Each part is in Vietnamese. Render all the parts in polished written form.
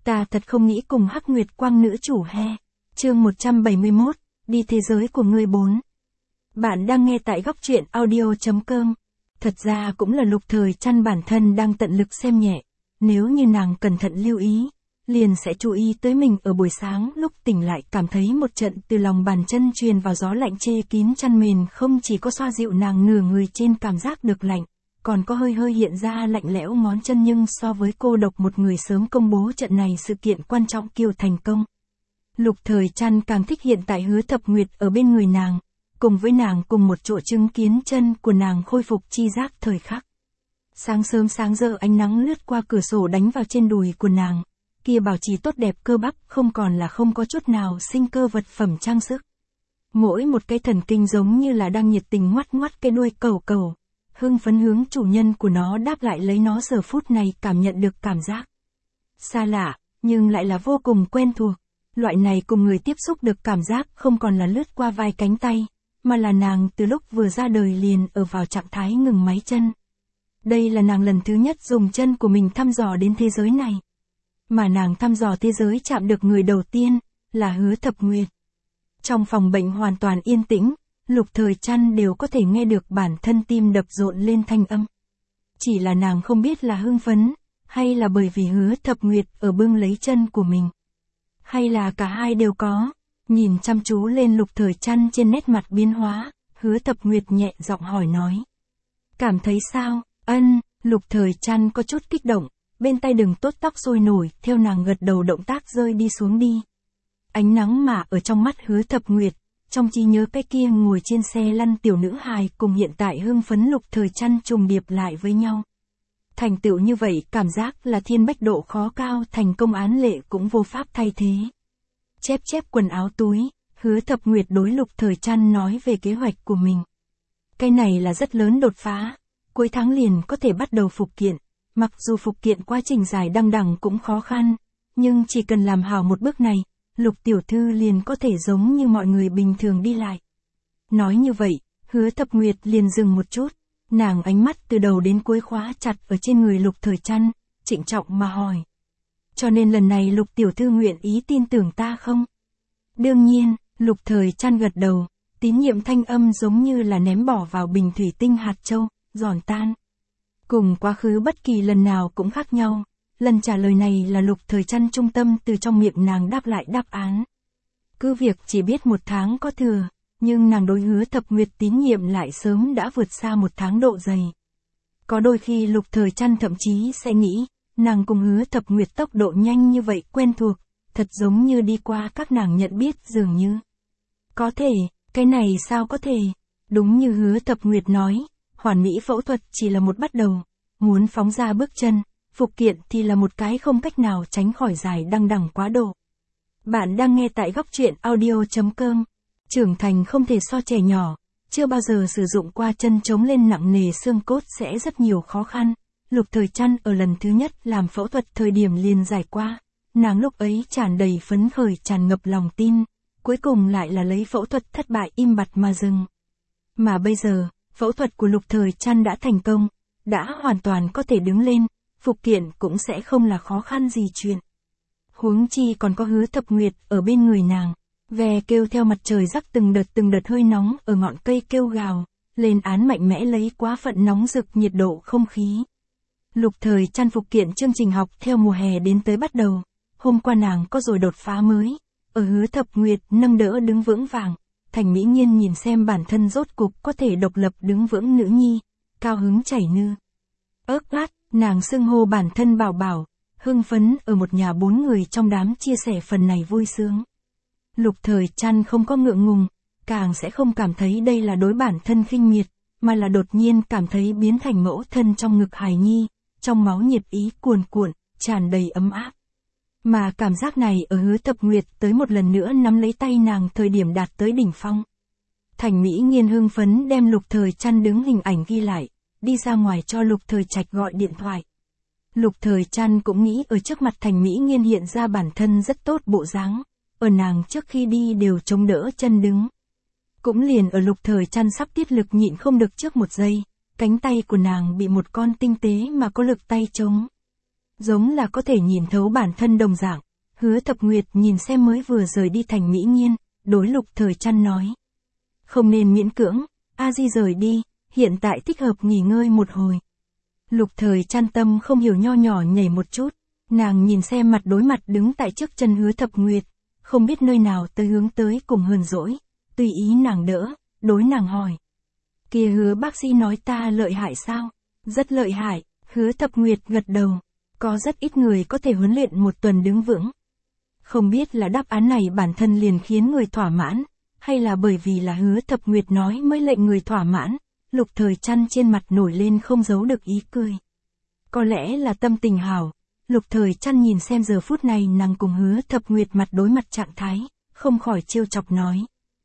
Ta thật không nghĩ cùng Hắc Nguyệt Quang nữ chủ he. Chương 171, đi thế giới của ngươi 4. Bạn đang nghe tại góc truyện audio.com. Thật ra cũng là Lục Thời Trăn bản thân đang tận lực xem nhẹ. Nếu như nàng cẩn thận lưu ý, liền sẽ chú ý tới mình ở buổi sáng lúc tỉnh lại cảm thấy một trận từ lòng bàn chân truyền vào gió lạnh chê kín chăn mền không chỉ có xoa dịu nàng nửa người trên cảm giác được lạnh, còn có hơi hơi hiện ra lạnh lẽo ngón chân nhưng so với cô độc một người sớm công bố trận này sự kiện quan trọng kiều thành công. Lục Thời Trăn càng thích hiện tại Hứa Thập Nguyệt ở bên người nàng, cùng với nàng cùng một chỗ chứng kiến chân của nàng khôi phục chi giác thời khắc. Sáng sớm sáng giờ ánh nắng lướt qua cửa sổ đánh vào trên đùi của nàng, kia bảo trì tốt đẹp cơ bắp không còn là không có chút nào sinh cơ vật phẩm trang sức. Mỗi một cái thần kinh giống như là đang nhiệt tình ngoắt ngoắt cái đuôi cẩu cẩu, hưng phấn hướng chủ nhân của nó đáp lại lấy nó giờ phút này cảm nhận được cảm giác xa lạ, nhưng lại là vô cùng quen thuộc. Loại này cùng người tiếp xúc được cảm giác không còn là lướt qua vai cánh tay, mà là nàng từ lúc vừa ra đời liền ở vào trạng thái ngừng máy chân. Đây là nàng lần thứ nhất dùng chân của mình thăm dò đến thế giới này. Mà nàng thăm dò thế giới chạm được người đầu tiên, là Hứa Thập Nguyệt. Trong phòng bệnh hoàn toàn yên tĩnh, Lục Thời Trăn đều có thể nghe được bản thân tim đập rộn lên thanh âm. Chỉ là nàng không biết là hưng phấn, hay là bởi vì Hứa Thập Nguyệt ở bưng lấy chân của mình. Hay là cả hai đều có. Nhìn chăm chú lên Lục Thời Trăn trên nét mặt biến hóa, Hứa Thập Nguyệt nhẹ giọng hỏi nói. Cảm thấy sao? Ân, Lục Thời Trăn có chút kích động, bên tay đừng tốt tóc sôi nổi, theo nàng gật đầu động tác rơi đi xuống đi. Ánh nắng mà ở trong mắt Hứa Thập Nguyệt, trong trí nhớ cái kia ngồi trên xe lăn tiểu nữ hài cùng hiện tại hưng phấn Lục Thời Trăn trùng điệp lại với nhau. Thành tựu như vậy cảm giác là thiên bách độ khó cao, thành công án lệ cũng vô pháp thay thế. Chép quần áo túi, Hứa Thập Nguyệt đối Lục Thời Trăn nói về kế hoạch của mình. Cái này là rất lớn đột phá, cuối tháng liền có thể bắt đầu phục kiện, mặc dù phục kiện quá trình dài đăng đẳng cũng khó khăn, nhưng chỉ cần làm hảo một bước này, Lục tiểu thư liền có thể giống như mọi người bình thường đi lại. Nói như vậy, Hứa Thập Nguyệt liền dừng một chút, nàng ánh mắt từ đầu đến cuối khóa chặt ở trên người Lục Thời Trăn, trịnh trọng mà hỏi. Cho nên lần này Lục tiểu thư nguyện ý tin tưởng ta không? Đương nhiên, Lục Thời Trăn gật đầu, tín nhiệm thanh âm giống như là ném bỏ vào bình thủy tinh hạt châu, giòn tan. Cùng quá khứ bất kỳ lần nào cũng khác nhau, lần trả lời này là Lục Thời Trăn trung tâm từ trong miệng nàng đáp lại đáp án. Cứ việc chỉ biết một tháng có thừa, nhưng nàng đối Hứa Thập Nguyệt tín nhiệm lại sớm đã vượt xa một tháng độ dày. Có đôi khi Lục Thời Trăn thậm chí sẽ nghĩ, nàng cùng Hứa Thập Nguyệt tốc độ nhanh như vậy quen thuộc, thật giống như đi qua các nàng nhận biết dường như. Có thể, cái này sao có thể? Đúng như Hứa Thập Nguyệt nói, hoàn mỹ phẫu thuật chỉ là một bắt đầu, muốn phóng ra bước chân, phục kiện thì là một cái không cách nào tránh khỏi dài đăng đẳng quá độ. Bạn đang nghe tại góc truyện audio.com. Trưởng thành không thể so trẻ nhỏ, chưa bao giờ sử dụng qua chân chống lên nặng nề xương cốt sẽ rất nhiều khó khăn. Lục Thời Trăn ở lần thứ nhất làm phẫu thuật thời điểm liền giải qua, nàng lúc ấy tràn đầy phấn khởi tràn ngập lòng tin, cuối cùng lại là lấy phẫu thuật thất bại im bặt mà dừng. Mà bây giờ, phẫu thuật của Lục Thời Trăn đã thành công, đã hoàn toàn có thể đứng lên, phục kiện cũng sẽ không là khó khăn gì chuyện. Huống chi còn có Hứa Thập Nguyệt ở bên người nàng, ve kêu theo mặt trời rắc từng đợt hơi nóng ở ngọn cây kêu gào, lên án mạnh mẽ lấy quá phận nóng rực nhiệt độ không khí. Lục Thời Trăn phục kiện chương trình học theo mùa hè đến tới bắt đầu, hôm qua nàng có rồi đột phá mới, ở Hứa Thập Nguyệt nâng đỡ đứng vững vàng, Thành Mỹ Nhiên nhìn xem bản thân rốt cục có thể độc lập đứng vững nữ nhi, cao hứng chảy nư. Ớt lát, nàng xưng hô bản thân bảo bảo, hưng phấn ở một nhà 4 người trong đám chia sẻ phần này vui sướng. Lục Thời Trăn không có ngượng ngùng, càng sẽ không cảm thấy đây là đối bản thân khinh miệt, mà là đột nhiên cảm thấy biến thành mẫu thân trong ngực hài nhi, trong máu nhiệt ý cuồn cuộn, tràn đầy ấm áp. Mà cảm giác này ở Hứa Thập Nguyệt tới một lần nữa nắm lấy tay nàng thời điểm đạt tới đỉnh phong. Thành Mỹ Nhiên hưng phấn đem Lục Thời Trăn đứng hình ảnh ghi lại, đi ra ngoài cho Lục Thời Trạch gọi điện thoại. Lục Thời Trăn cũng nghĩ ở trước mặt Thành Mỹ Nhiên hiện ra bản thân rất tốt bộ dáng, ở nàng trước khi đi đều chống đỡ chân đứng. Cũng liền ở Lục Thời Trăn sắp tiết lực nhịn không được trước một giây, cánh tay của nàng bị một con tinh tế mà có lực tay chống. giống là có thể nhìn thấu bản thân đồng dạng. Hứa Thập Nguyệt nhìn xem mới vừa rời đi Thành Mỹ Nhiên, đối Lục Thời Trăn nói. Không nên miễn cưỡng, A Di rời đi, hiện tại thích hợp nghỉ ngơi một hồi. Lục Thời Trăn tâm không hiểu nho nhỏ nhảy một chút, nàng nhìn xem mặt đối mặt đứng tại trước chân Hứa Thập Nguyệt, không biết nơi nào tới hướng tới cùng hờn dỗi, tùy ý nàng đỡ, đối nàng hỏi. Kia Hứa bác sĩ nói ta lợi hại sao? Rất lợi hại, Hứa Thập Nguyệt gật đầu, có rất ít người có thể huấn luyện một tuần đứng vững. Không biết là đáp án này bản thân liền khiến người thỏa mãn, hay là bởi vì là Hứa Thập Nguyệt nói mới lệnh người thỏa mãn, Lục Thời Trăn trên mặt nổi lên không giấu được ý cười. Có lẽ là tâm tình hảo, Lục Thời Trăn nhìn xem giờ phút này nàng cùng Hứa Thập Nguyệt mặt đối mặt trạng thái, không khỏi trêu chọc nói.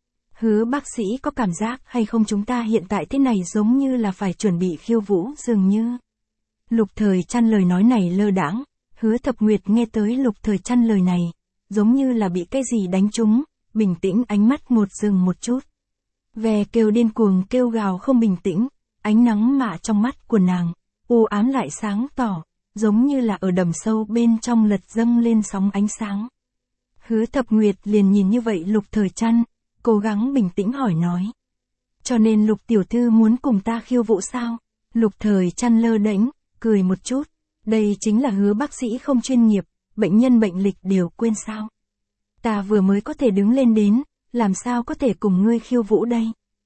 Hứa bác sĩ có cảm giác hay không chúng ta hiện tại thế này giống như là phải chuẩn bị khiêu vũ dường như. Lục Thời Trăn lời nói này lơ đãng, Hứa Thập Nguyệt nghe tới Lục Thời Trăn lời này, giống như là bị cái gì đánh trúng, bình tĩnh ánh mắt một dừng một chút. Ve kêu điên cuồng kêu gào không bình tĩnh, ánh nắng mạ trong mắt của nàng, u ám lại sáng tỏ, giống như là ở đầm sâu bên trong lật dâng lên sóng ánh sáng. Hứa Thập Nguyệt liền nhìn như vậy Lục Thời Trăn, cố gắng bình tĩnh hỏi nói. Cho nên Lục tiểu thư muốn cùng ta khiêu vũ sao? Lục Thời Trăn lơ đễnh, cười một chút, đây chính là Hứa bác sĩ không chuyên nghiệp, bệnh nhân bệnh lịch đều quên sao? Ta vừa mới có thể đứng lên đến, làm sao có thể cùng ngươi khiêu vũ đây?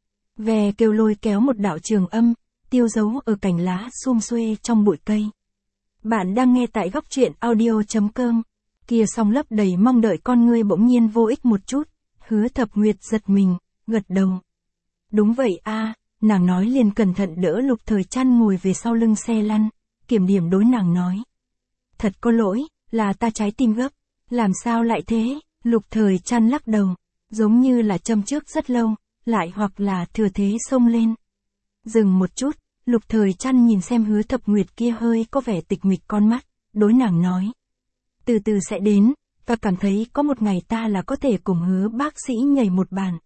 Ve kêu lôi kéo một đạo trường âm, tiêu dấu ở cành lá sum xuê trong bụi cây. Bạn đang nghe tại góc truyện audio.com. Kia song lấp đầy mong đợi con ngươi bỗng nhiên vô ích một chút, Hứa Thập Nguyệt giật mình, gật đầu. Đúng vậy a, nàng nói liền cẩn thận đỡ Lục Thời Trăn ngồi về sau lưng xe lăn, kiểm điểm đối nàng nói. Thật có lỗi, là ta trái tim gấp, làm sao lại thế? Lục Thời Trăn lắc đầu, giống như là châm trước rất lâu, lại hoặc là thừa thế xông lên. Dừng một chút, Lục Thời Trăn nhìn xem Hứa Thập Nguyệt kia hơi có vẻ tịch mịch con mắt, đối nàng nói. Từ từ sẽ đến, ta cảm thấy có một ngày ta là có thể cùng Hứa bác sĩ nhảy một bàn.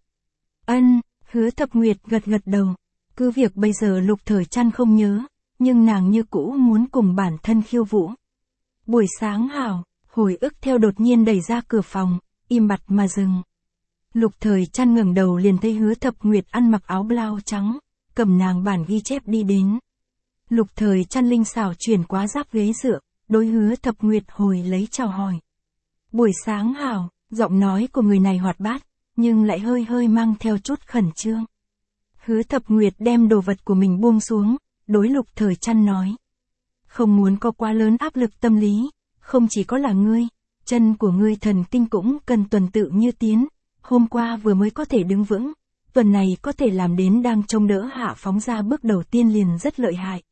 Ân, Hứa Thập Nguyệt gật gật đầu, cứ việc bây giờ Lục Thời Trăn không nhớ, nhưng nàng như cũ muốn cùng bản thân khiêu vũ. Buổi sáng hảo, hồi ức theo đột nhiên đẩy ra cửa phòng, im bặt mà dừng. Lục Thời Trăn ngẩng đầu liền thấy Hứa Thập Nguyệt ăn mặc áo blau trắng, cầm nàng bản ghi chép đi đến. Lục Thời Trăn linh xảo chuyển qua giáp ghế dựa, đối Hứa Thập Nguyệt hồi lấy chào hỏi. Buổi sáng hảo, giọng nói của người này hoạt bát, nhưng lại hơi hơi mang theo chút khẩn trương. Hứa Thập Nguyệt đem đồ vật của mình buông xuống, đối Lục Thời Trăn nói. Không muốn có quá lớn áp lực tâm lý, không chỉ có là ngươi, chân của ngươi thần kinh cũng cần tuần tự như tiến, hôm qua vừa mới có thể đứng vững, tuần này có thể làm đến đang trông đỡ hạ phóng ra bước đầu tiên liền rất lợi hại.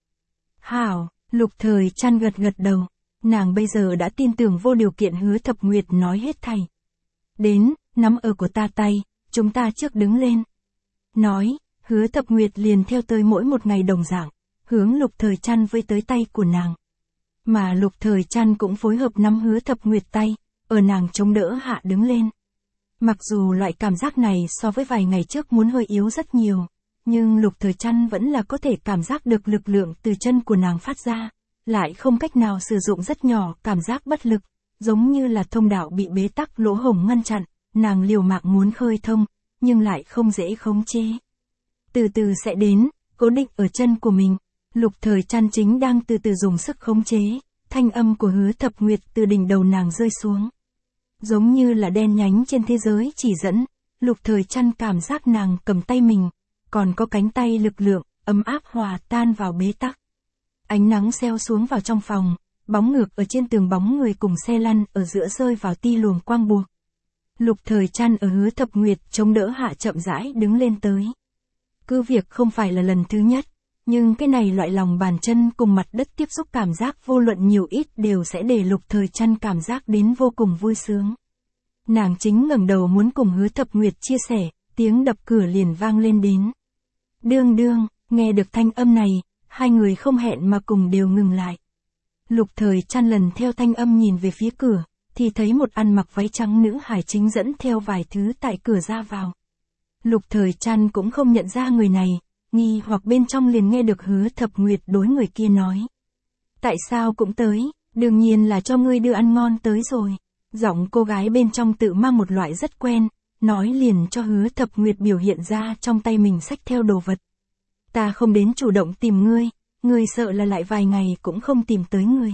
Hảo, Lục Thời Trăn gật gật đầu, nàng bây giờ đã tin tưởng vô điều kiện Hứa Thập Nguyệt nói hết thảy. Đến, nắm ở của ta tay, chúng ta trước đứng lên. Nói, Hứa Thập Nguyệt liền theo tới mỗi một ngày đồng dạng, hướng Lục Thời Trăn với tới tay của nàng. Mà Lục Thời Trăn cũng phối hợp nắm Hứa Thập Nguyệt tay, ở nàng chống đỡ hạ đứng lên. Mặc dù loại cảm giác này so với vài ngày trước muốn hơi yếu rất nhiều, nhưng Lục Thời Trăn vẫn là có thể cảm giác được lực lượng từ chân của nàng phát ra, lại không cách nào sử dụng rất nhỏ cảm giác bất lực, giống như là thông đạo bị bế tắc lỗ hổng ngăn chặn, nàng liều mạng muốn khơi thông, nhưng lại không dễ khống chế. Từ từ sẽ đến, cố định ở chân của mình, Lục Thời Trăn chính đang từ từ dùng sức khống chế, thanh âm của Hứa Thập Nguyệt từ đỉnh đầu nàng rơi xuống. Giống như là đen nhánh trên thế giới chỉ dẫn, Lục Thời Trăn cảm giác nàng cầm tay mình, còn có cánh tay lực lượng, ấm áp hòa tan vào bế tắc. Ánh nắng xeo xuống vào trong phòng, bóng ngược ở trên tường bóng người cùng xe lăn ở giữa rơi vào ti luồng quang buộc. Lục Thời Trăn ở Hứa Thập Nguyệt chống đỡ hạ chậm rãi đứng lên tới. Cứ việc không phải là lần thứ nhất, nhưng cái này loại lòng bàn chân cùng mặt đất tiếp xúc cảm giác vô luận nhiều ít đều sẽ để Lục Thời Trăn cảm giác đến vô cùng vui sướng. Nàng chính ngẩng đầu muốn cùng Hứa Thập Nguyệt chia sẻ, tiếng đập cửa liền vang lên đến. Đương đương, nghe được thanh âm này, hai người không hẹn mà cùng đều ngừng lại. Lục Thời Trăn lần theo thanh âm nhìn về phía cửa, thì thấy một ăn mặc váy trắng nữ hài chính dẫn theo vài thứ tại cửa ra vào. Lục Thời Trăn cũng không nhận ra người này, nghi hoặc bên trong liền nghe được Hứa Thập Nguyệt đối người kia nói. Tại sao cũng tới, Đương nhiên là cho ngươi đưa ăn ngon tới rồi. Giọng cô gái bên trong tự mang một loại rất quen, nói liền cho Hứa Thập Nguyệt biểu hiện ra trong tay mình xách theo đồ vật. Ta không đến chủ động tìm ngươi sợ là lại vài ngày cũng không tìm tới ngươi.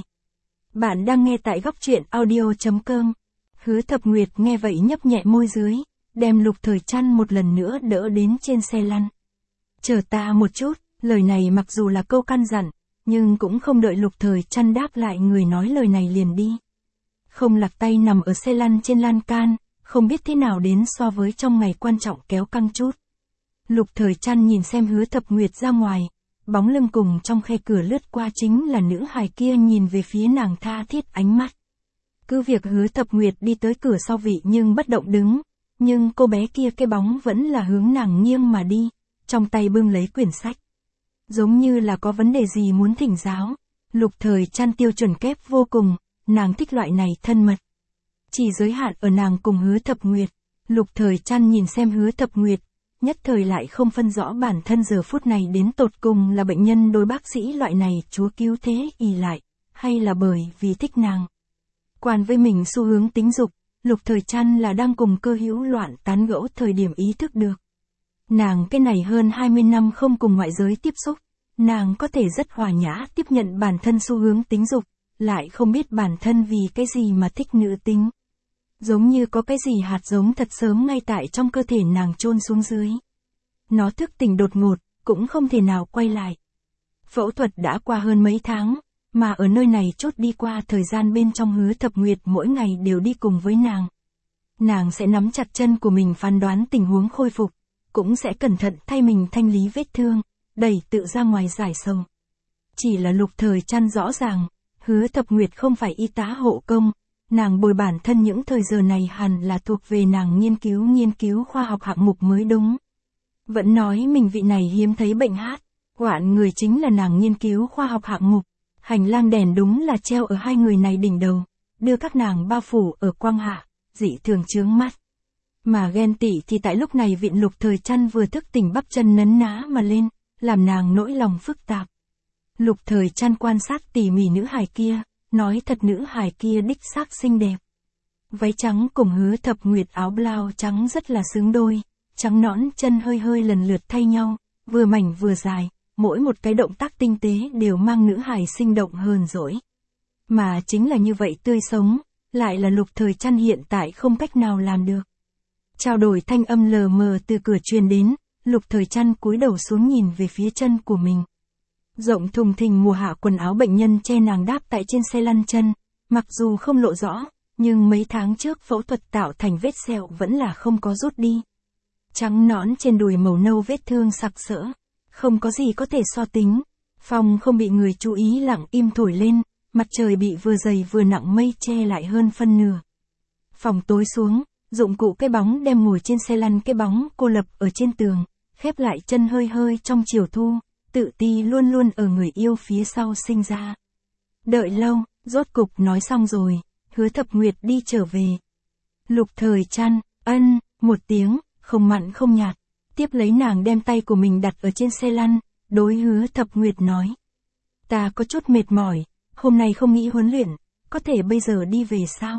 Bạn đang nghe tại góc truyện audio.com. Hứa Thập Nguyệt nghe vậy nhấp nhẹ môi dưới, đem Lục Thời Trăn một lần nữa đỡ đến trên xe lăn. Chờ ta một chút, lời này mặc dù là câu căn dặn, nhưng cũng không đợi Lục Thời Trăn đáp lại người nói lời này liền đi. Không lạc tay nằm ở xe lăn trên lan can, không biết thế nào đến so với trong ngày quan trọng kéo căng chút. Lục Thời Trăn nhìn xem Hứa Thập Nguyệt ra ngoài, bóng lưng cùng trong khe cửa lướt qua chính là nữ hài kia nhìn về phía nàng tha thiết ánh mắt. Cứ việc Hứa Thập Nguyệt đi tới cửa sau vị nhưng bất động đứng, nhưng cô bé kia cái bóng vẫn là hướng nàng nghiêng mà đi, trong tay bưng lấy quyển sách. Giống như là có vấn đề gì muốn thỉnh giáo. Lục Thời Trăn tiêu chuẩn kép vô cùng, nàng thích loại này thân mật. Chỉ giới hạn ở nàng cùng Hứa Thập Nguyệt. Lục Thời Trăn nhìn xem Hứa Thập Nguyệt, nhất thời lại không phân rõ bản thân giờ phút này đến tột cùng là bệnh nhân đối bác sĩ loại này chúa cứu thế ỷ lại, hay là bởi vì thích nàng. Quan với mình xu hướng tính dục, Lục Thời Trăn là đang cùng cơ hữu loạn tán gẫu thời điểm ý thức được. Nàng cái này hơn 20 năm không cùng ngoại giới tiếp xúc, nàng có thể rất hòa nhã tiếp nhận bản thân xu hướng tính dục, lại không biết bản thân vì cái gì mà thích nữ tính. Giống như có cái gì hạt giống thật sớm ngay tại trong cơ thể nàng chôn xuống dưới. Nó thức tỉnh đột ngột, cũng không thể nào quay lại. Phẫu thuật đã qua hơn mấy tháng, mà ở nơi này chốt đi qua thời gian bên trong Hứa Thập Nguyệt mỗi ngày đều đi cùng với nàng. Nàng sẽ nắm chặt chân của mình phán đoán tình huống khôi phục, cũng sẽ cẩn thận thay mình thanh lý vết thương, đẩy tự ra ngoài giải sầu. Chỉ là Lục Thời Trăn rõ ràng, Hứa Thập Nguyệt không phải y tá hộ công, nàng bồi bản thân những thời giờ này hẳn là thuộc về nàng nghiên cứu khoa học hạng mục mới đúng. Vẫn nói mình vị này hiếm thấy bệnh hát, hoạn người chính là nàng nghiên cứu khoa học hạng mục. Hành lang đèn đúng là treo ở hai người này đỉnh đầu, đưa các nàng bao phủ ở quang hạ, dị thường chướng mắt. Mà ghen tị thì tại lúc này vịn Lục Thời Trăn vừa thức tỉnh bắp chân nấn ná mà lên, làm nàng nỗi lòng phức tạp. Lục Thời Trăn quan sát tỉ mỉ nữ hài kia, nói thật nữ hài kia đích xác xinh đẹp. Váy trắng cùng Hứa Thập Nguyệt áo blau trắng rất là xứng đôi, trắng nõn chân hơi hơi lần lượt thay nhau, vừa mảnh vừa dài, mỗi một cái động tác tinh tế đều mang nữ hài sinh động hờn dỗi. Mà chính là như vậy tươi sống, lại là Lục Thời Trăn hiện tại không cách nào làm được. Trao đổi thanh âm lờ mờ từ cửa truyền đến, Lục Thời Trăn cúi đầu xuống nhìn về phía chân của mình. Rộng thùng thình mùa hạ quần áo bệnh nhân che nàng đáp tại trên xe lăn chân, mặc dù không lộ rõ, nhưng mấy tháng trước phẫu thuật tạo thành vết sẹo vẫn là không có rút đi. Trắng nõn trên đùi màu nâu vết thương sặc sỡ, không có gì có thể so tính. Phòng không bị người chú ý lặng im thổi lên, mặt trời bị vừa dày vừa nặng mây che lại hơn phân nửa. Phòng tối xuống, dụng cụ cái bóng đem ngồi trên xe lăn cái bóng cô lập ở trên tường, khép lại chân hơi hơi trong chiều thu, tự ti luôn luôn ở người yêu phía sau sinh ra. Đợi lâu, rốt cục nói xong rồi, Hứa Thập Nguyệt đi trở về. Lục Thời Trăn, ân, một tiếng, không mặn không nhạt, tiếp lấy nàng đem tay của mình đặt ở trên xe lăn, đối Hứa Thập Nguyệt nói. Ta có chút mệt mỏi, hôm nay không nghĩ huấn luyện, có thể bây giờ đi về sao?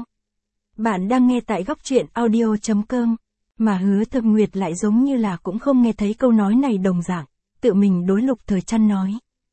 Bạn đang nghe tại góc truyện audio.com, mà Hứa Thập Nguyệt lại giống như là cũng không nghe thấy câu nói này đồng dạng, tự mình đối Lục Thời Trăn nói.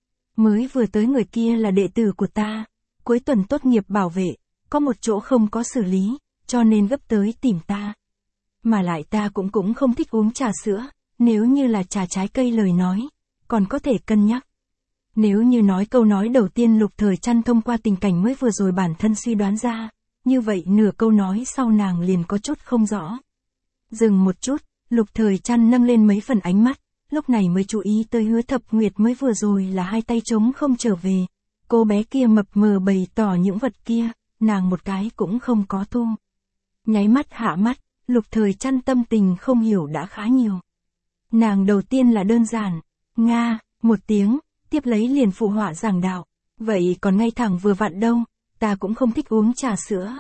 Mới vừa tới người kia là đệ tử của ta, cuối tuần tốt nghiệp bảo vệ, có một chỗ không có xử lý, cho nên gấp tới tìm ta. Mà lại ta cũng không thích uống trà sữa, nếu như là trà trái cây lời nói, còn có thể cân nhắc. Nếu như nói câu nói đầu tiên Lục Thời Trăn thông qua tình cảnh mới vừa rồi bản thân suy đoán ra, như vậy nửa câu nói sau nàng liền có chút không rõ. Dừng một chút, Lục Thời Trăn nâng lên mấy phần ánh mắt, lúc này mới chú ý tới Hứa Thập Nguyệt mới vừa rồi là hai tay trống không trở về. Cô bé kia mập mờ bày tỏ những vật kia, nàng một cái cũng không có thu. Nháy mắt hạ mắt, Lục Thời Trăn tâm tình không hiểu đã khá nhiều. Nàng đầu tiên là đơn giản, Nga, một tiếng, tiếp lấy liền phụ họa giảng đạo. Vậy còn ngay thẳng vừa vặn đâu, ta cũng không thích uống trà sữa.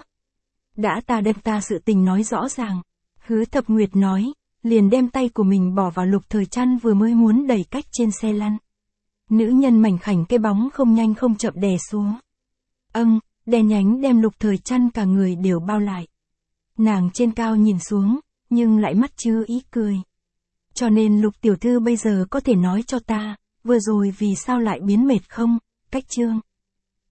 Đã ta đem ta sự tình nói rõ ràng. Hứa Thập Nguyệt nói, liền đem tay của mình bỏ vào Lục Thời Trăn vừa mới muốn đẩy cách trên xe lăn. Nữ nhân mảnh khảnh cái bóng không nhanh không chậm đè xuống. đen nhánh đem Lục Thời Trăn cả người đều bao lại. Nàng trên cao nhìn xuống, nhưng lại mắt chứa ý cười. Cho nên Lục tiểu thư bây giờ có thể nói cho ta, vừa rồi vì sao lại biến mệt không, Cách Trương?